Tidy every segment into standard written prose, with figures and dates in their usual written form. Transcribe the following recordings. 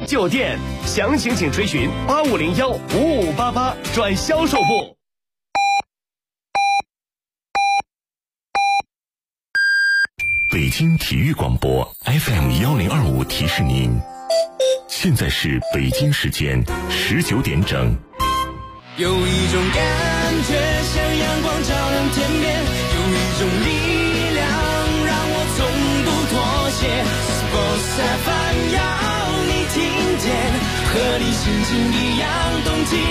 酒店，详情请垂询8501-5588转销售部。 北京体育广播 FM1025提示您，现在是北京时间19点整。 有一种感觉像阳光照亮天边，有一种力量让我从不妥协。Sports FM 要你听见，和你心情一样动起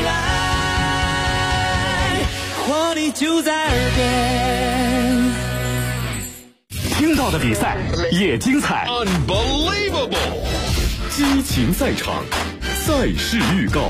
来，活力就在耳边。 听到的比赛也精彩 Unbelievable 激情赛场，赛事预告。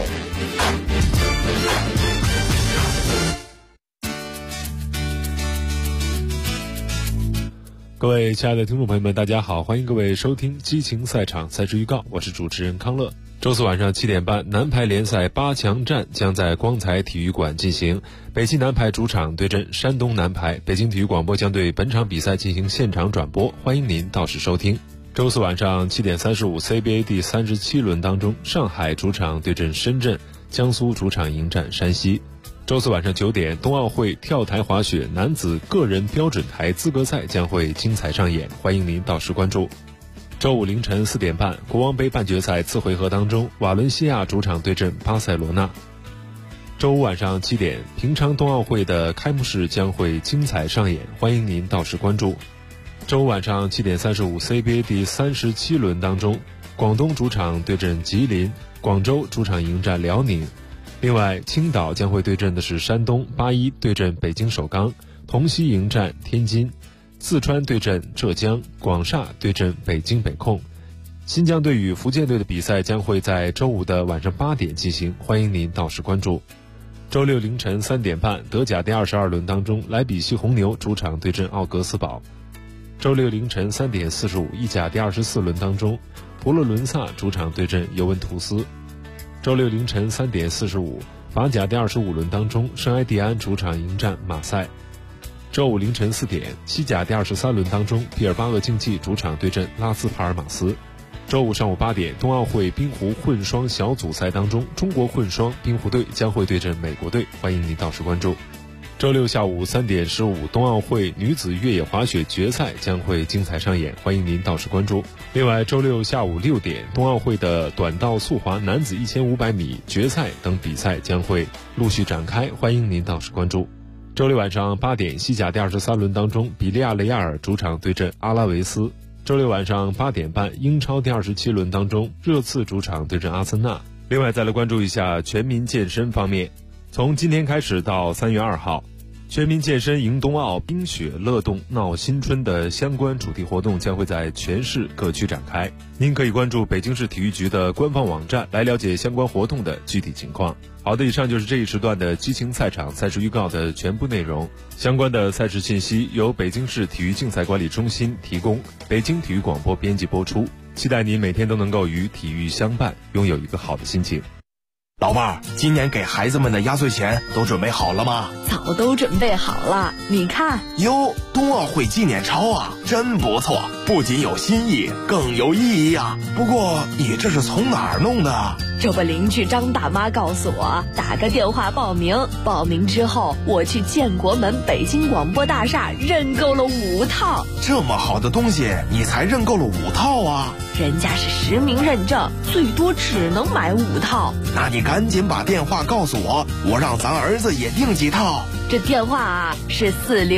各位亲爱的听众朋友们，大家好，欢迎各位收听激情赛场赛事预告，我是主持人康乐。周四晚上7点半，男排联赛8强战将在光彩体育馆进行，北汽男排主场对阵山东男排，北京体育广播将对本场比赛进行现场转播，欢迎您到时收听。周四晚上7点35 CBA 第37轮当中，上海主场对阵深圳，江苏主场迎战山西。周四晚上9点，冬奥会跳台滑雪男子个人标准台资格赛将会精彩上演，欢迎您到时关注。周五凌晨4点半，国王杯半决赛次回合当中，瓦伦西亚主场对阵巴塞罗那。周五晚上7点，平昌冬奥会的开幕式将会精彩上演，欢迎您到时关注。周五晚上7点35 CBA 第37轮当中，广东主场对阵吉林，广州主场迎战辽宁。另外，青岛将会对阵的是山东，81对阵北京首钢，同曦迎战天津，四川对阵浙江，广厦对阵北京北控。新疆队与福建队的比赛将会在周五的晚上8点进行，欢迎您到时关注。周六凌晨3点半，德甲第22轮当中，莱比锡红牛主场对阵奥格斯堡。周六凌晨3点45，意甲第24轮当中，佛罗伦萨主场对阵尤文图斯。周六凌晨3点45，法甲第25轮当中，圣埃蒂安主场迎战马赛。周五凌晨4点，西甲第23轮当中，毕尔巴鄂竞技主场对阵拉斯帕尔马斯。周五上午8点，冬奥会冰壶混双小组赛当中，中国混双冰壶队将会对阵美国队，欢迎您到时关注。周六下午3点15，冬奥会女子越野滑雪决赛将会精彩上演，欢迎您到时关注。另外，周六下午6点，冬奥会的短道速滑男子1500米决赛等比赛将会陆续展开，欢迎您到时关注。周六晚上8点，西甲第23轮当中，比利亚雷亚尔主场对阵阿拉维斯。周六晚上8点半，英超第27轮当中，热刺主场对阵阿森纳。另外，再来关注一下全民健身方面。从今天开始到3月2号，全民健身迎冬奥，冰雪乐动闹新春的相关主题活动将会在全市各区展开。您可以关注北京市体育局的官方网站来了解相关活动的具体情况。好的，以上就是这一时段的激情赛场赛事预告的全部内容。相关的赛事信息由北京市体育竞赛管理中心提供，北京体育广播编辑播出。期待您每天都能够与体育相伴，拥有一个好的心情。 老妹儿，今年给孩子们的压岁钱都准备好了吗？ 早都准备好了，你看。 哟，冬奥会纪念钞啊，真不错，不仅有新意，更有意义啊。不过你这是从哪儿弄的？ 这不，邻居张大妈告诉我，打个电话报名，报名之后我去建国门北京广播大厦认购了5套。 这么好的东西你才认购了5套啊？ 人家是实名认证，最多只能买5套。 那你赶紧把电话告诉我，我让咱儿子也订几套。 这电话啊是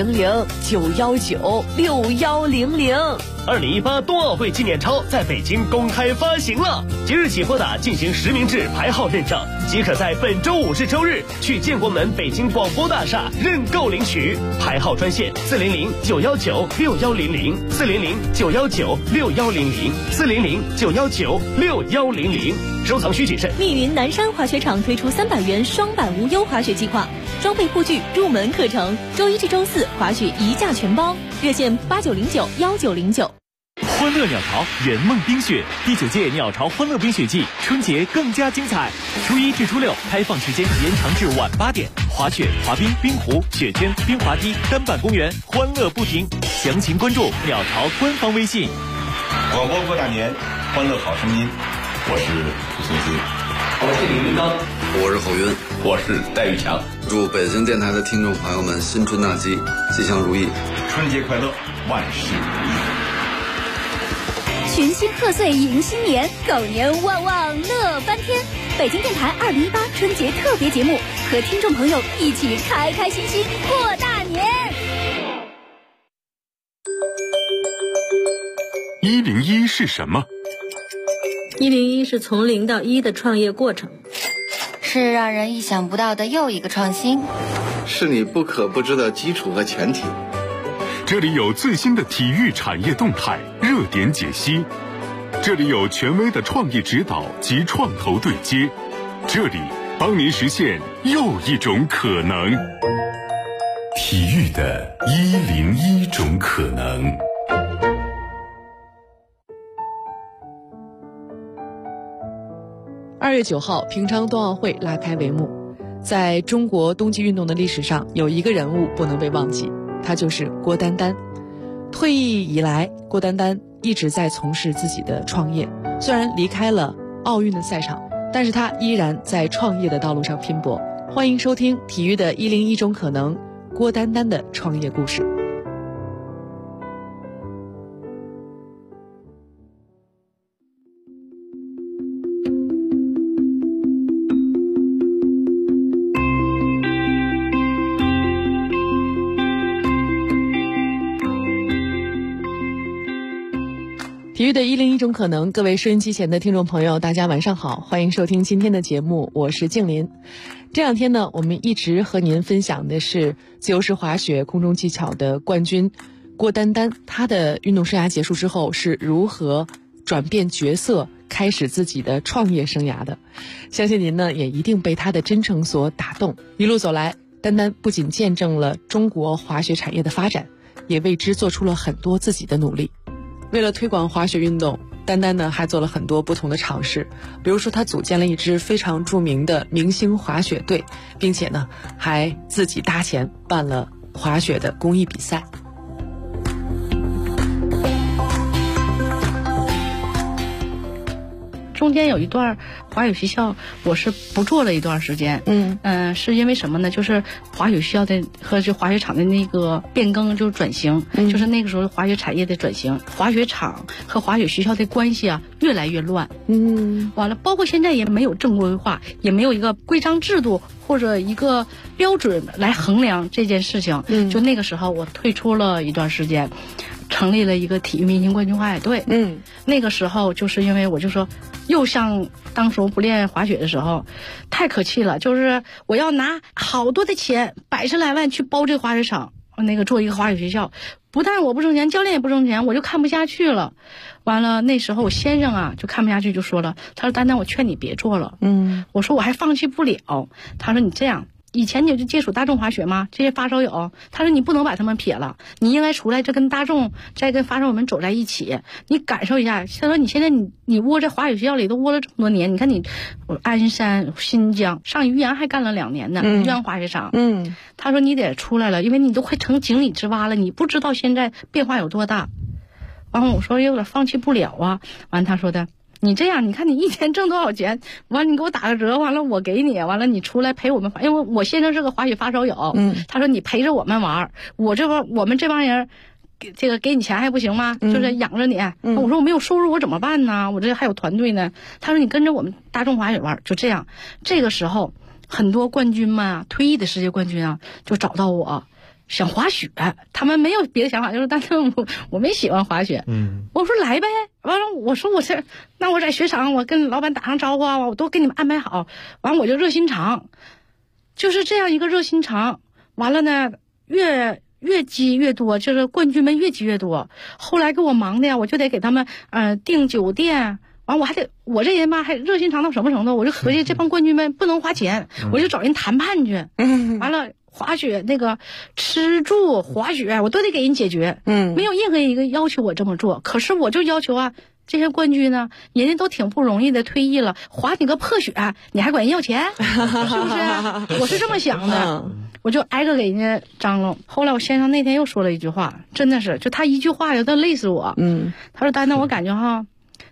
400-919-6100。2018 冬奥会纪念钞在北京公开发行了，即日起拨打进行实名制排号认证，即可在本周5至周日去建国门北京广播大厦认购领取。排号专线400-919-6100，400-919-6100，400-919-6100。收藏需谨慎。 密云南山滑雪场推出300元双板无忧滑雪计划，装备护具、入门课程，周1至周4滑雪1价全包，热线8909-1909。 欢乐鸟巢圆梦冰雪第9届鸟巢欢乐冰雪季，春节更加精彩。初1至初6开放时间延长至晚8点，滑雪、滑冰、冰壶、雪圈、冰滑梯、单板公园，欢乐不停。详情关注鸟巢官方微信。 广播过大年，欢乐好声音。 我是涂松思， 我是李云刚， 我是侯云， 我是戴玉强。 祝北京电台的听众朋友们新春大吉，吉祥如意， 春节快乐，万事如意。 群星贺岁迎新年，狗年旺旺乐翻天。北京电台2018春节特别节目，和听众朋友一起开开心心过大年。 101是什么 ？101是从0到1的创业过程， 是让人意想不到的又一个创新， 是你不可不知的基础和前提。 这里有最新的体育产业动态、热点解析，这里有权威的创业指导及创投对接，这里帮您实现又一种可能。体育的101种可能。 2月9号，平昌冬奥会拉开帷幕。在中国冬季运动的历史上，有一个人物不能被忘记，他就是郭丹丹。退役以来，郭丹丹一直在从事自己的创业。虽然离开了奥运的赛场，但是他依然在创业的道路上拼搏。欢迎收听体育的101种可能，郭丹丹的创业故事。体育的101种可能，各位收音机前的听众朋友，大家晚上好，欢迎收听今天的节目，我是静林。这两天呢，我们一直和您分享的是自由式滑雪空中技巧的冠军郭丹丹，她的运动生涯结束之后是如何转变角色，开始自己的创业生涯的。相信您呢也一定被她的真诚所打动。一路走来，丹丹不仅见证了中国滑雪产业的发展，也为之做出了很多自己的努力。为了推广滑雪运动，丹丹呢还做了很多不同的尝试，比如说他组建了一支非常著名的明星滑雪队，并且呢还自己搭钱办了滑雪的公益比赛。 中间有一段滑雪学校我是不做了一段时间，是因为什么呢？就是滑雪学校的和这滑雪场的那个变更，就是转型，就是那个时候滑雪产业的转型，滑雪场和滑雪学校的关系啊越来越乱，完了，包括现在也没有正规化，也没有一个规章制度或者一个标准来衡量这件事情，就那个时候我退出了一段时间。成立了一个体育明星冠军滑雪队，那个时候就是因为我就说，又像当时不练滑雪的时候，太可气了，就是我要拿好多的钱，100来万去包这个滑雪场，那个做一个滑雪学校，不但我不挣钱，教练也不挣钱，我就看不下去了。完了，那时候我先生啊就看不下去，就说了，他说丹丹，我劝你别做了，我说我还放弃不了，他说你这样。以前你就接触大众滑雪吗？这些发烧友，他说你不能把他们撇了，你应该出来，这跟大众再跟发烧友们走在一起，你感受一下。他说你现在你窝在滑雪学校里都窝了这么多年，你看你鞍山、新疆上余阳还干了2年呢，余阳滑雪场。他说你得出来了，因为你都快成井底之蛙了，你不知道现在变化有多大。完了我说有点放弃不了啊。完了他说的。你这样，你看你一天挣多少钱？完了你给我打个折，完了我给你，完了你出来陪我们，因为我先生是个滑雪发烧友，他说你陪着我们玩，我们这帮人，这个给你钱还不行吗？就是养着你。我说我没有收入，我怎么办呢？我这还有团队呢。他说你跟着我们大众滑雪玩，就这样。这个时候，很多冠军们啊，退役的世界冠军啊，就找到我。想滑雪，他们没有别的想法，就是但是我没喜欢滑雪。我说来呗，完了我说那我在雪场我跟老板打上招呼啊，我都给你们安排好，完了我就热心肠，就是这样一个热心肠。完了呢，越积越多，就是冠军们越积越多。后来给我忙的呀，我就得给他们订酒店。完我还得我这人吧还热心肠到什么程度？我就合计这帮冠军们不能花钱，我就找人谈判去。完了。滑雪那个吃住滑雪我都得给人解决，没有任何一个要求我这么做，可是我就要求啊，这些冠军呢，人家都挺不容易的，退役了，滑你个破雪，你还管人要钱，是不是？我是这么想的，我就挨个给人家张罗。后来我先生那天又说了一句话，真的是，就他一句话有点累死我。他说丹丹，我感觉哈，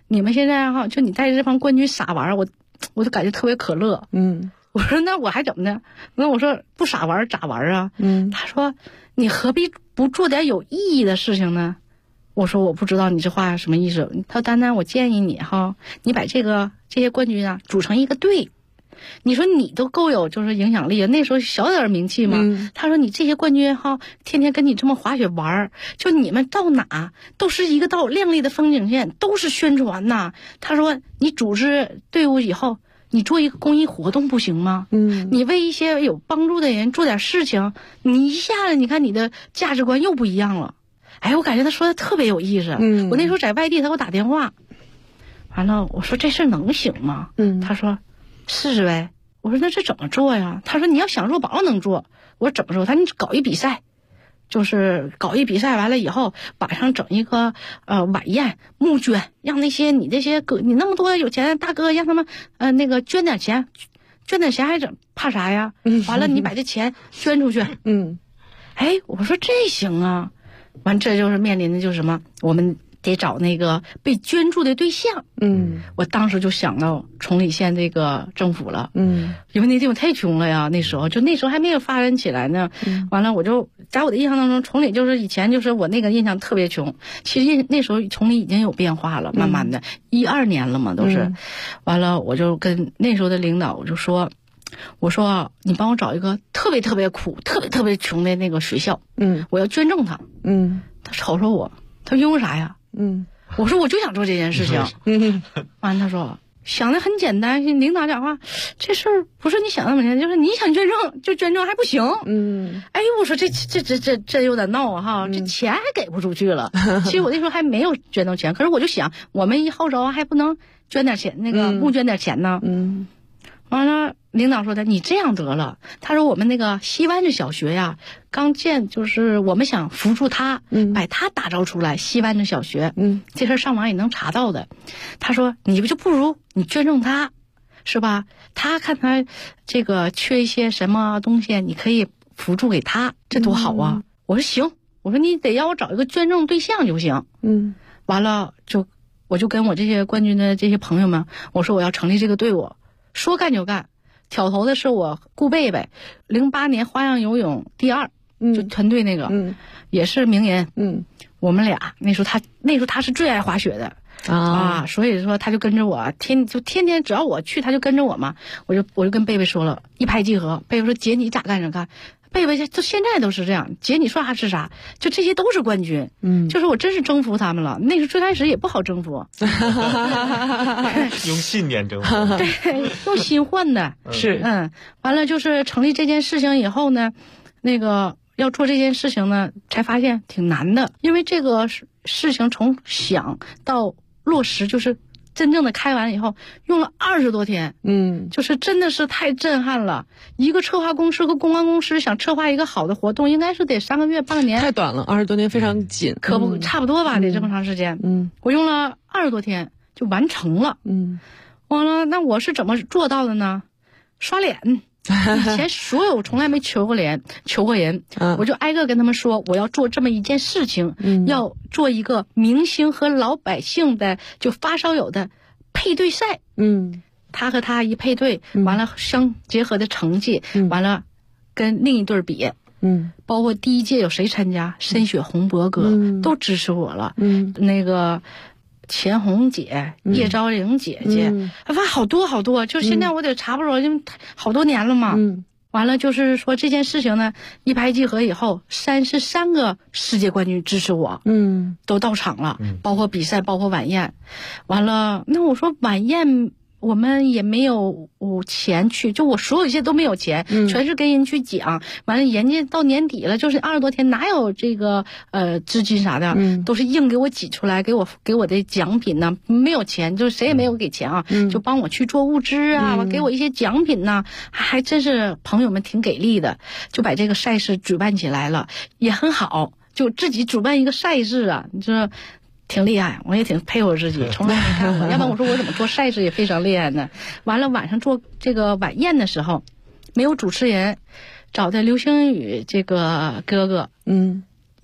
你们现在哈，就你带着这帮冠军傻玩，我就感觉特别可乐。我说那我还怎么的？那我说不傻玩咋玩啊？他说你何必不做点有意义的事情呢？我说我不知道你这话什么意思。他说丹丹，我建议你哈，你把这些冠军啊组成一个队。你说你都够有就是影响力，那时候小点名气嘛。他说你这些冠军哈，天天跟你这么滑雪玩，就你们到哪都是一个道亮丽的风景线，都是宣传呐。他说你组织队伍以后，你做一个公益活动不行吗？你为一些有帮助的人做点事情，你一下子你看你的价值观又不一样了。哎，我感觉他说的特别有意思。我那时候在外地，他给我打电话，完了我说这事能行吗？他说试试呗。我说那这怎么做呀？他说你要想做保证能做。我说怎么做？他说你搞一比赛，就是搞一比赛完了以后，晚上整一个晚宴募捐，让那些你这些哥，你那么多有钱的大哥，让他们那个捐点钱还整怕啥呀？完了你把这钱捐出去。哎，我说这行啊。完这就是面临的就是什么？我们得找那个被捐助的对象。我当时就想到崇礼县这个政府了。因为那地方太穷了呀，那时候还没有发展起来呢。完了我就在我的印象当中，崇礼就是以前就是我那个印象特别穷。其实那时候崇礼已经有变化了，慢慢的，12年了嘛都是。完了我就跟那时候的领导我说你帮我找一个特别特别苦、特别特别穷的那个学校。我要捐赠他。他瞅瞅我，他说因为啥呀？我说我就想做这件事情。完了他说想的很简单，领导讲话，这事儿不是你想那么简单，就是你想捐赠就捐赠还不行。哎，我说这有点闹哈，这钱还给不出去了。其实我那时候还没有捐赠钱，可是我就想，我们一号召还不能捐点钱，那个募捐点钱呢。完了，领导说的，你这样得了。他说我们那个西湾子小学呀，刚建，就是我们想扶助他，把他打造出来。西湾子小学，这事儿上网也能查到的。他说你不如你捐赠他，是吧？他看他这个缺一些什么东西，你可以扶助给他，这多好啊！我说行，我说你得让我找一个捐赠对象就行。完了我就跟我这些冠军的这些朋友们，我说我要成立这个队伍。说干就干，挑头的是我顾贝贝，08年花样游泳第2，就团队那个，也是名人。我们俩那时候他是最爱滑雪的所以说他就跟着我，天天只要我去，他就跟着我嘛。我就跟贝贝说了，一拍即合。贝贝说姐你咋干着干？贝贝就现在都是这样，姐你说啥是啥，就这些都是冠军。就是我真是征服他们了。那时候最开始也不好征服， 用信念征服， 对，用心换的。 是完了就是成立这件事情以后呢，那个要做这件事情呢，才发现挺难的，因为这个事情从想到落实就是真正的开完以后用了20多天。就是真的是太震撼了。一个策划公司和公关公司想策划一个好的活动，应该是得3个月半年， 太短了，20多年非常紧， 可不差不多吧，得这么长时间。我用了20多天就完成了。完了，那我是怎么做到的呢？刷脸。以前所有从来没求过人，我就挨个跟他们说，我要做这么一件事情，要做一个明星和老百姓的就发烧友的配对赛。他和他一配对，完了相结合的成绩，完了跟另一对比。包括第1届有谁参加？申雪红博哥都支持我了。那个钱红姐、叶昭玲姐姐，反正好多好多，就现在我得查不着，就好多年了嘛。完了就是说这件事情呢，一拍即合以后，33个世界冠军支持我，都到场了，包括比赛，包括晚宴。完了，那我说晚宴我们也没有钱去，就我所有一些都没有钱，全是跟人去讲。完了，人家到年底了，就是20多天，哪有这个资金啥的，都是硬给我挤出来，给我的奖品呢，没有钱，就是谁也没有给钱啊，就帮我去做物资啊，给我一些奖品呢，还真是朋友们挺给力的，就把这个赛事举办起来了，也很好，就自己主办一个赛事啊，你说。挺厉害，我也挺佩服自己，从来没看过。要不然我说我怎么做赛事也非常厉害呢？完了晚上做这个晚宴的时候，没有主持人，找的刘星宇这个哥哥，1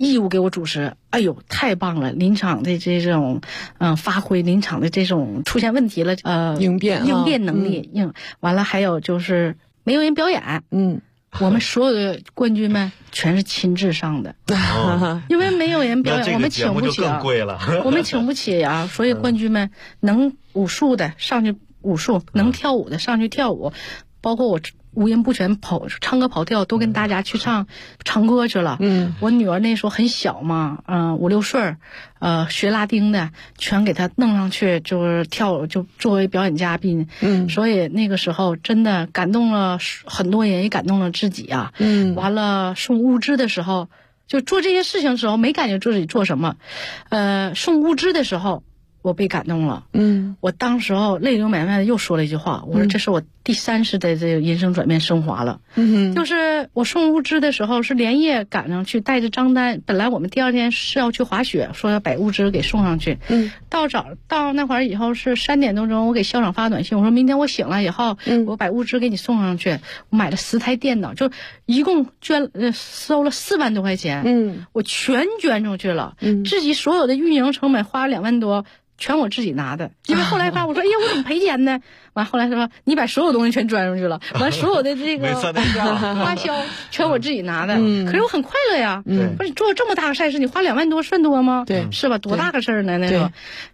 义务给我主持，哎呦，太棒了！临场的这种发挥，临场的这种出现问题了， 应变能力，完了还有就是没有人表演，我们所有的冠军们全是亲自上的，因为没有人表演，我们请不起啊，我们请不起啊，所以冠军们能武术的上去武术，能跳舞的上去跳舞，包括我五音不全唱歌跑跳都跟大家去唱歌去了。我女儿那时候很小嘛，5、6岁，学拉丁的全给她弄上去，就是跳，就作为表演嘉宾。所以那个时候真的感动了很多人，也感动了自己啊。完了送物资的时候，就做这些事情的时候没感觉自己做什么，送物资的时候我被感动了。我当时候泪流满面的又说了一句话，我说这是我第3次的这个人生转变升华了。就是我送物资的时候是连夜赶上去，带着账单，本来我们第2天是要去滑雪，说要把物资给送上去。到那会儿以后是3点多钟，我给校长发短信，我说明天我醒了以后，我把物资给你送上去。我买了10台电脑，就一共收了4万多块钱。我全捐出去了。自己所有的运营成本花了2万多。全我自己拿的，因为后来发我说，哎呀，我怎么赔钱呢？完后来说你把所有东西全钻出去了，完所有的这个花销全我自己拿的。可是我很快乐呀。不是你做这么大个赛事，你花2万多算多吗？对，是吧？多大个事儿呢？那个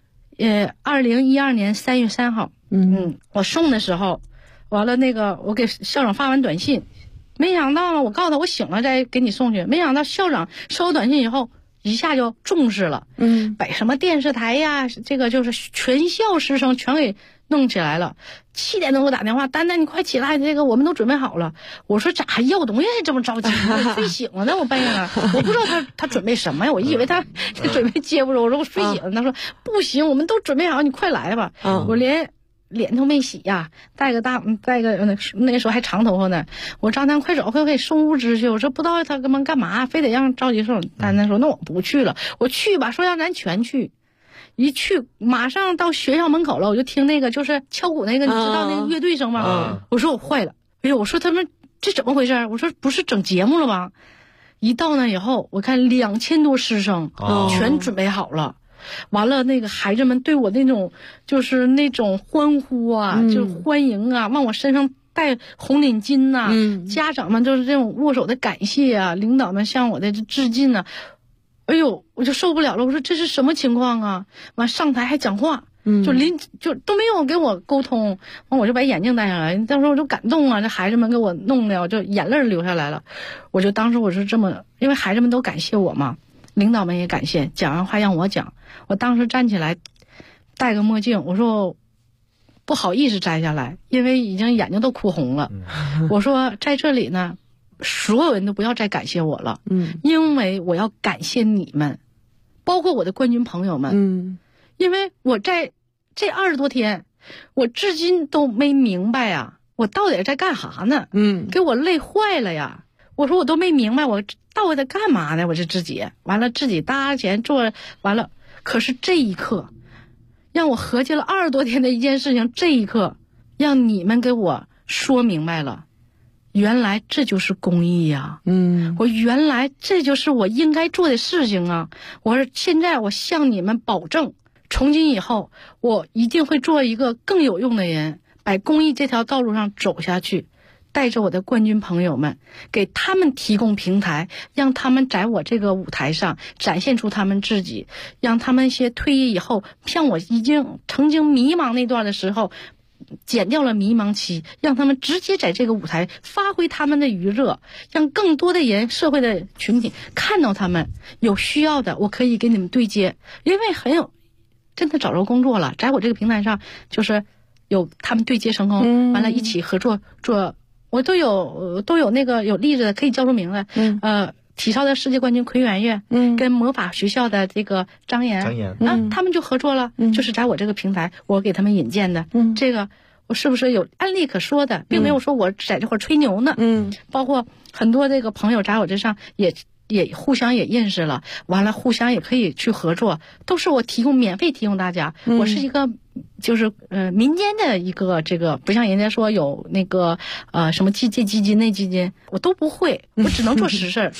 ，2012年3月3号，我送的时候，完了那个我给校长发完短信，没想到呢，我告诉他我醒了再给你送去，没想到校长收到短信以后。一下就重视了，把什么电视台呀，这个就是全校师生全给弄起来了。7点钟给我打电话，丹丹你快起来，这个我们都准备好了。我说咋还要东西还这么着急？我睡醒了呢，我半夜了，我不知道他准备什么呀，我以为他准备接不着。我说我睡醒了，他说不行，我们都准备好，你快来吧。我连脸都没洗呀，带个那时候还长头发呢。我张丹快走，快给送物资去。我说不知道他们干嘛，非得让着急送。丹丹说那我不去了，我去吧，说让咱全去。一去马上到学校门口了，我就听那个就是敲鼓那个，你知道那个乐队声吗？我说我坏了，哎呦，我说他们这怎么回事？我说不是整节目了吗？一到那以后，我看2000多师生全准备好了。完了，那个孩子们对我那种就是那种欢呼啊，就欢迎啊，往我身上戴红领巾呐，家长们就是这种握手的感谢啊，领导们向我的致敬啊，哎呦，我就受不了了，我说这是什么情况啊？完上台还讲话，就都没有给我沟通，完我就把眼镜戴上来，当时我就感动啊，这孩子们给我弄的，我就眼泪流下来了，我就当时我是这么，因为孩子们都感谢我嘛。领导们也感谢，讲完话让我讲。我当时站起来，戴个墨镜，我说不好意思摘下来，因为已经眼睛都哭红了。我说在这里呢，所有人都不要再感谢我了，因为我要感谢你们，包括我的冠军朋友们。因为我在这20多天，我至今都没明白啊，我到底在干啥呢？给我累坏了呀！我说我都没明白，我到底在干嘛呢？我这自己完了，自己搭钱做完了，可是这一刻，让我合计了20多天的一件事情，这一刻让你们给我说明白了，原来这就是公益呀！我原来这就是我应该做的事情啊！我说现在我向你们保证，从今以后我一定会做一个更有用的人，把公益这条道路上走下去。带着我的冠军朋友们，给他们提供平台，让他们在我这个舞台上展现出他们自己，让他们一些退役以后，像我已经曾经迷茫那段的时候，减掉了迷茫期，让他们直接在这个舞台发挥他们的余热，让更多的人，社会的群体看到他们有需要的，我可以给你们对接，因为真的找着工作了，在我这个平台上就是有他们对接成功，完了一起合作做。我都有那个有例子的，可以叫出名来。体操的世界冠军奎元月，跟魔法学校的这个张岩，他们就合作了，就是在我这个平台，我给他们引荐的。这个我是不是有案例可说的，并没有说我在这块吹牛呢。包括很多这个朋友在我这上也互相也认识了，完了互相也可以去合作，都是我免费提供大家。我是一个就是民间的一个这个，不像人家说有那个什么基金那基金，我都不会，我只能做实事儿。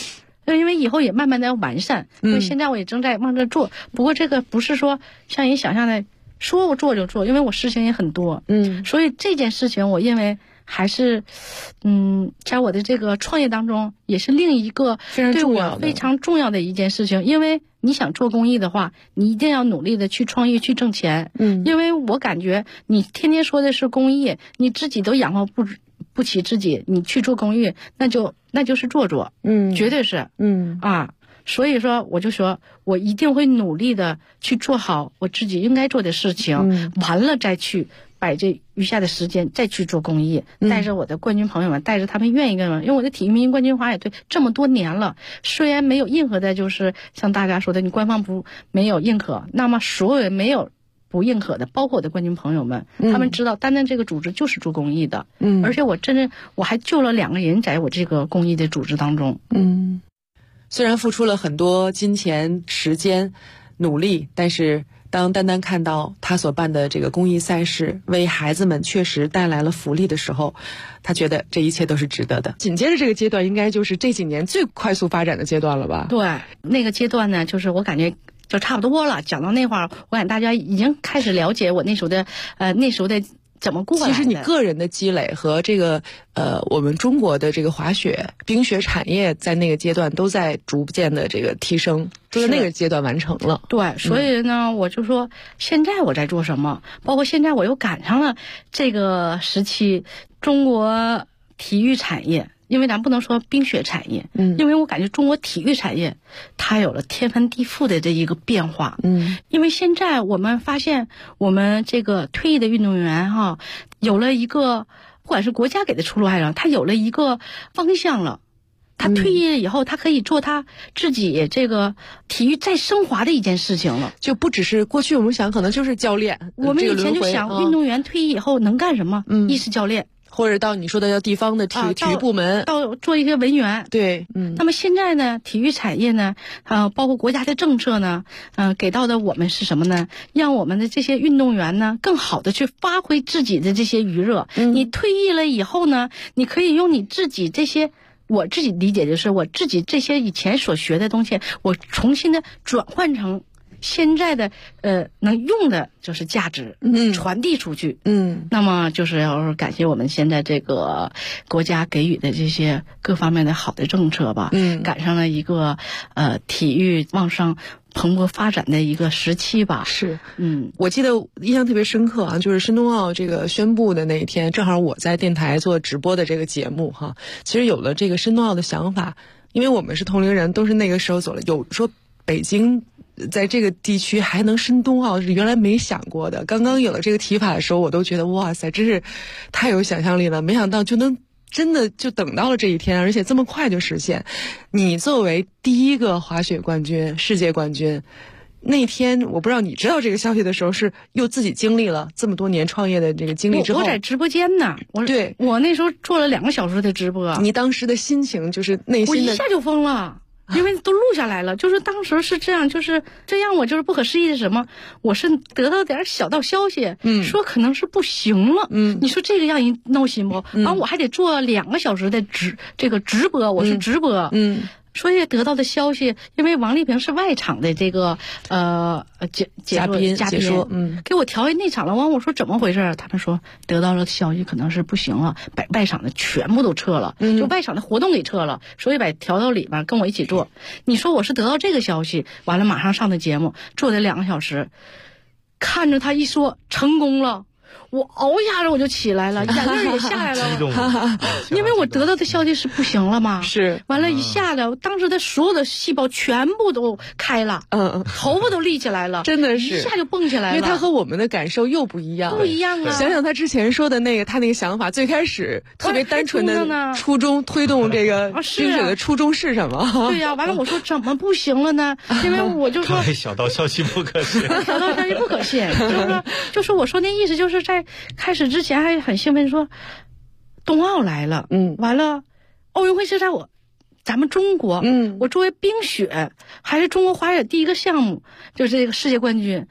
因为以后也慢慢的要完善，因为现在我也正在往这做。不过这个不是说像人想象的说我做就做，因为我事情也很多，所以这件事情我认为还是，在我的这个创业当中，也是另一个对我非常重要的一件事情。因为你想做公益的话，你一定要努力的去创业去挣钱。因为我感觉你天天说的是公益，你自己都养活不起自己，你去做公益，那就是做作，绝对是，所以说我就说我一定会努力的去做好我自己应该做的事情，完了再去把这余下的时间再去做公益，带着我的冠军朋友们，带着他们愿意跟我，因为我的体育明星冠军滑雪队这么多年了，虽然没有任何的就是像大家说的你官方没有认可，那么所有人没有不认可的，包括我的冠军朋友们，他们知道单单这个组织就是做公益的，而且我还救了2个人在我这个公益的组织当中。 虽然付出了很多金钱、时间、努力，但是当丹丹看到他所办的这个公益赛事为孩子们确实带来了福利的时候，他觉得这一切都是值得的。紧接着这个阶段应该就是这几年最快速发展的阶段了吧？ 对，那个阶段呢，就是我感觉就差不多了。讲到那会儿，我感觉大家已经开始了解我那时候的怎么过来的。 其实你个人的积累和这个我们中国的这个滑雪冰雪产业在那个阶段都在逐渐的这个提升，都在那个阶段完成了。 对，所以呢，我就说现在我在做什么，包括现在我又赶上了这个时期中国体育产业。因为咱不能说冰雪产业，因为我感觉中国体育产业它有了天翻地覆的这一个变化。因为现在我们发现我们这个退役的运动员有了一个，不管是国家给的出路还是他有了一个方向了。他退役了以后，他可以做他自己这个体育再升华的一件事情了， 就不只是过去我们想可能就是教练。 我们以前就想运动员退役以后能干什么？一是教练。 或者到你说的叫地方的体育部门， 到做一些文员。 对， 那么现在呢，体育产业呢，包括国家的政策呢，给到的我们是什么呢？让我们的这些运动员呢，更好的去发挥自己的这些余热。你退役了以后呢，你可以用你自己这些。我自己理解就是我自己这些以前所学的东西，我重新的转换成现在的能用的就是价值，传递出去。那么就是要感谢我们现在这个国家给予的这些各方面的好的政策吧。赶上了一个体育往上蓬勃发展的一个时期吧。 是，我记得印象特别深刻啊，就是申冬奥这个宣布的那一天，正好我在电台做直播的这个节目哈。其实有了这个申冬奥的想法，因为我们是同龄人，都是那个时候走了。有说北京在这个地区还能申冬奥是原来没想过的。刚刚有了这个提法的时候，我都觉得哇塞，真是太有想象力了。没想到就能真的就等到了这一天，而且这么快就实现。你作为第一个滑雪冠军、世界冠军，那天我不知道你知道这个消息的时候，是又自己经历了这么多年创业的这个经历之后。 我在直播间呢，我那时候做了2个小时的直播。 你当时的心情就是内心的， 我一下就疯了。因为都录下来了，就是当时是这样，就是这样，我就是不可思议的什么，我是得到点小道消息，说可能是不行了，你说这个让人闹心不？完我还得做2个小时的直播，我是直播，所以得到的消息，因为王丽萍是外场的这个嘉宾，给我调那场了。完我说怎么回事？他们说得到了消息可能是不行了，把外场的全部都撤了，就外场的活动给撤了，所以把调到里边跟我一起做。你说我是得到这个消息，完了马上上的节目，做的2个小时，看着他一说成功了。我嗷一下子我就起来了，眼泪也下来了，因为我得到的消息是不行了嘛。 是， 完了，一下子，当时的所有的细胞全部都开了，头发都立起来了， 真的是一下就蹦起来了。 因为他和我们的感受又不一样， 不一样啊！ 想想他之前说的他那个想法，最开始特别单纯的初衷，推动这个冰雪的初衷是什么？ 对呀，完了我说怎么不行了呢？因为我就说小道消息不可信， 小道消息不可信，就是我说那意思就是在开始之前还很兴奋说冬奥来了，完了奥运会是在咱们中国，我作为冰雪还是中国滑雪第一个项目，就是这个世界冠军，不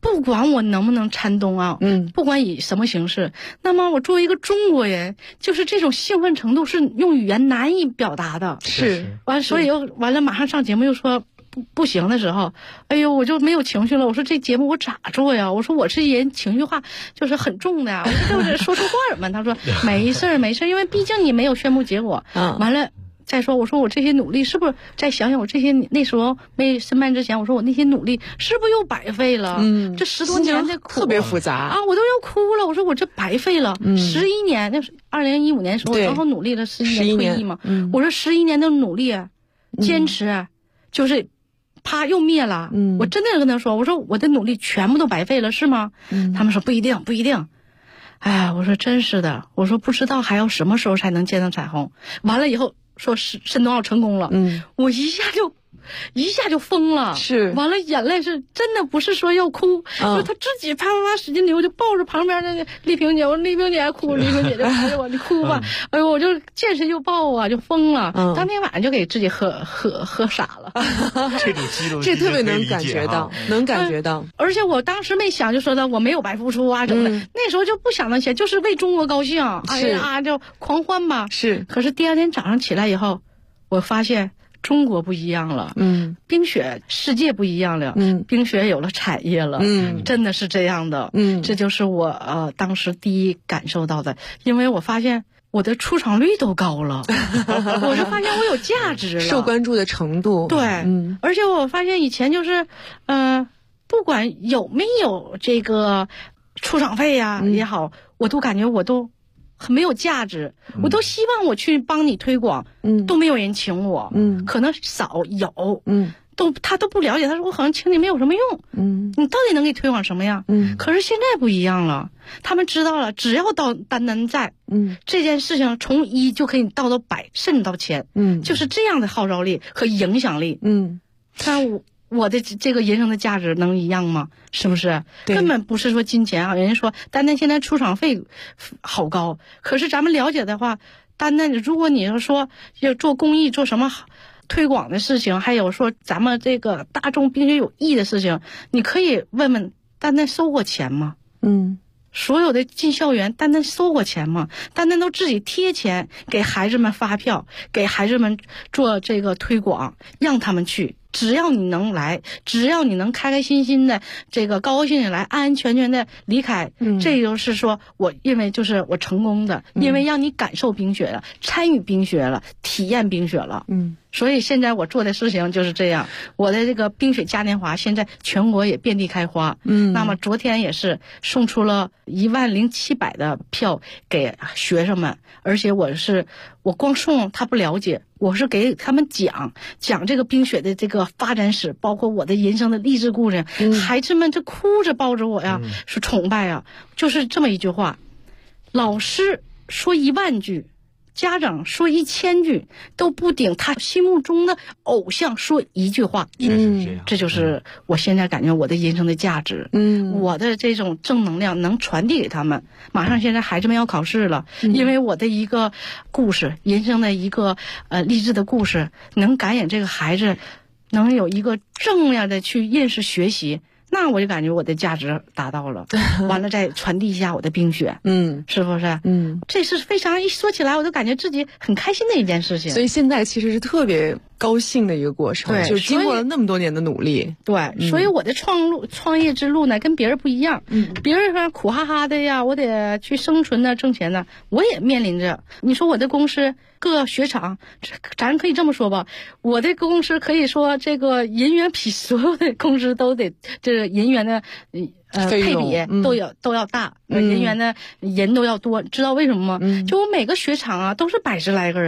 不管我能不能参冬奥，不管以什么形式，那么我作为一个中国人，就是这种兴奋程度是用语言难以表达的。 是， 所以又完了，马上上节目又说不行的时候，哎呦，我就没有情绪了。我说这节目我咋做呀？我说我这人情绪化就是很重的呀，我就是说错话了嘛。他说没事儿没事儿，因为毕竟你没有宣布结果。完了。再说，我说我这些努力是不是？再想想我这些那时候没申办之前，我说我那些努力是不是又白费了？这10多年的苦特别复杂啊，我都要哭了。我说我这白费了，11年，那是2015年的时候，然后努力了11年退役嘛。我说11年的努力，坚持，就是啪又灭了。我真的跟他说，我说我的努力全部都白费了，是吗？他们说不一定，不一定。哎，我说真是的，我说不知道还要什么时候才能见到彩虹。完了以后。说申冬奥成功了，我一下就疯了， 是完了眼泪是真的不是说要哭，就他自己啪啪啪使劲流，就抱着旁边那个丽萍姐，我说丽萍姐还哭，丽萍姐就陪着我，你哭吧，哎呦我就见谁就抱啊，就疯了，当天晚上就给自己喝傻了， 这种激动， 这特别能感觉到，能感觉到， 而且我当时没想就说的我没有白付出啊什么的，那时候就不想那些，就是为中国高兴，哎呀就狂欢吧， 是， 可是第二天早上起来以后，我发现中国不一样了，冰雪世界不一样了，冰雪有了产业了，真的是这样的，这就是我当时第一感受到的，因为我发现我的出场率都高了，我就发现我有价值了， 受关注的程度， 对，而且我发现以前就是，不管有没有这个出场费呀也好，我都感觉我都很没有价值，我都希望我去帮你推广，都没有人请我，可能少有，他都不了解，他说我好像请你没有什么用，你到底能给推广什么呀？可是现在不一样了，他们知道了，只要到丹丹在，这件事情从1就可以到100，甚至到1000，就是这样的号召力和影响力，看我的这个人生的价值能一样吗？是不是？根本不是说金钱啊！人家说丹丹现在出场费好高，可是咱们了解的话，丹丹如果你要说要做公益、做什么推广的事情，还有说咱们这个大众冰雪有益的事情，你可以问问丹丹收过钱吗？所有的进校园，丹丹收过钱吗？丹丹都自己贴钱给孩子们发票，给孩子们做这个推广，让他们去。只要你能来，只要你能开开心心的这个高高兴兴来，安安全全的离开，这就是说我认为就是我成功的，因为让你感受冰雪了，参与冰雪了，体验冰雪了，所以现在我做的事情就是这样。我的这个冰雪嘉年华现在全国也遍地开花，那么昨天也是送出了10700的票给学生们，而且我光送他不了解，我是给他们讲这个冰雪的这个发展史，包括我的人生的励志故事，孩子们这哭着抱着我呀，是崇拜啊，就是这么一句话，老师说10000句，家长说1000句，都不顶他心目中的偶像说1句话。这就是我现在感觉我的人生的价值。我的这种正能量能传递给他们。马上现在孩子们要考试了，因为我的一个故事，人生的一个励志的故事，能感染这个孩子，能有一个正面的去认识学习。那我就感觉我的价值达到了，完了再传递一下我的冰雪，是不是？这是非常一说起来，我都感觉自己很开心的一件事情。 所以现在其实是特别高兴的一个过程， 对， 就是经过了那么多年的努力， 对，所以我的创业之路呢，跟别人不一样。别人说苦哈哈的呀，我得去生存呢，挣钱呢，我也面临着。你说我的公司各雪场，咱可以这么说吧，我的公司可以说这个人员比所有的公司都得这个人员的配比都要大，人员的人都要多，知道为什么吗？就我每个雪场啊都是100来个人。